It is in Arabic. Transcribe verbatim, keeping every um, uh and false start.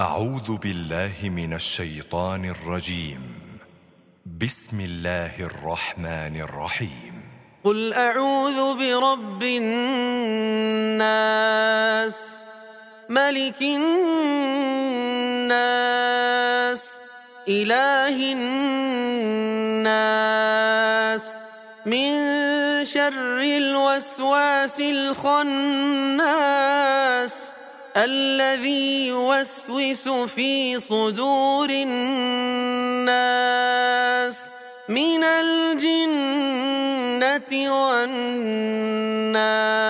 أعوذ بالله من الشيطان الرجيم. بسم الله الرحمن الرحيم. قل أعوذ برب الناس ملك الناس إله الناس من شر الوسواس الخناس الذي يوسوس في صدور الناس من الجنة والناس.